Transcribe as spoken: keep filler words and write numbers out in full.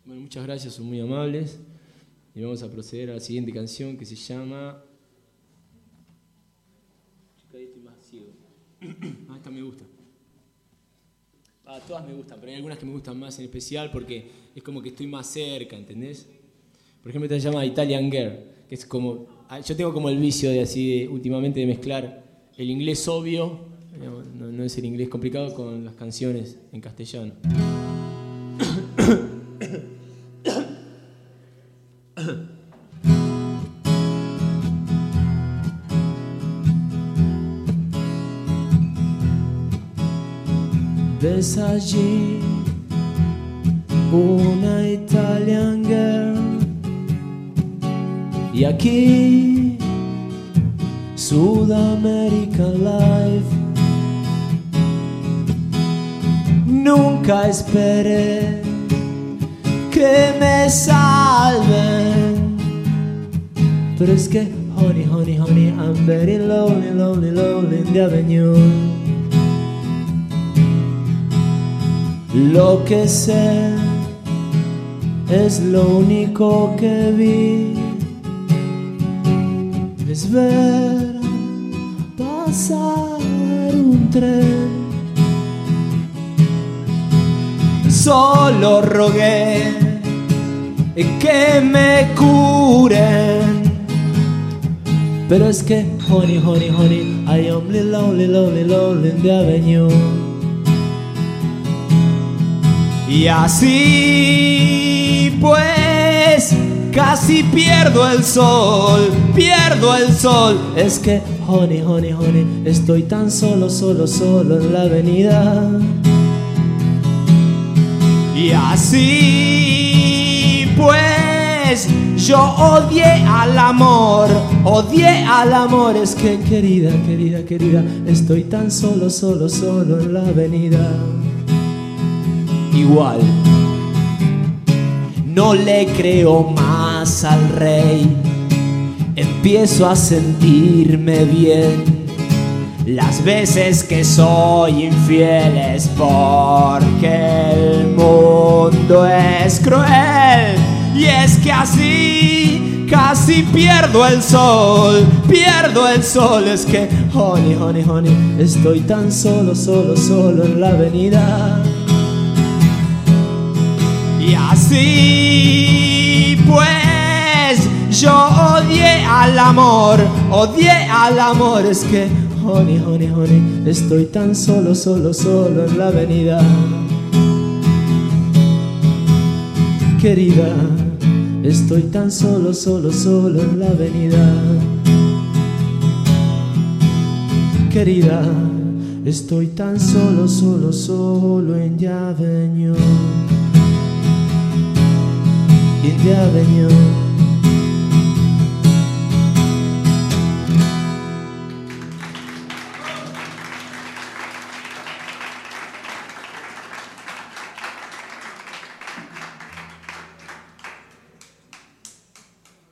Bueno, muchas gracias, son muy amables. Y vamos a proceder a la siguiente canción que se llama... Chica, ahí estoy más ciego. Ah, esta me gusta. Ah, todas me gustan, pero hay algunas que me gustan más en especial porque es como que estoy más cerca, ¿entendés? Por ejemplo, esta se llama Italian Girl, que es como... Yo tengo como el vicio de así, de, últimamente, de mezclar el inglés obvio, no, no es el inglés complicado, con las canciones en castellano. Ves allí una Italian girl y aquí Sudamerican Life. Nunca esperé que me salven, pero es que honey, honey, honey, I'm very lonely, lonely, lonely in the avenue. Lo que sé es lo único que vi, es ver pasar un tren. Solo rogué que me curen, pero es que honey, honey, honey, I am lonely, lonely, lonely in the avenue. Y así pues casi pierdo el sol, pierdo el sol. Es que honey, honey, honey, estoy tan solo, solo, solo en la avenida. Y así pues yo odié al amor, odié al amor. Es que querida, querida, querida, estoy tan solo, solo, solo en la avenida. Igual no le creo más al rey, empiezo a sentirme bien las veces que soy infiel, es porque el mundo es cruel. Y es que así casi pierdo el sol, pierdo el sol. Es que honey, honey, honey, estoy tan solo, solo, solo en la avenida. Y así pues yo odié al amor, odié al amor. Es que honey, honey, honey, estoy tan solo, solo, solo en la avenida. Querida, estoy tan solo, solo, solo en la avenida. Querida, estoy tan solo, solo, solo en the avenue. In the avenue.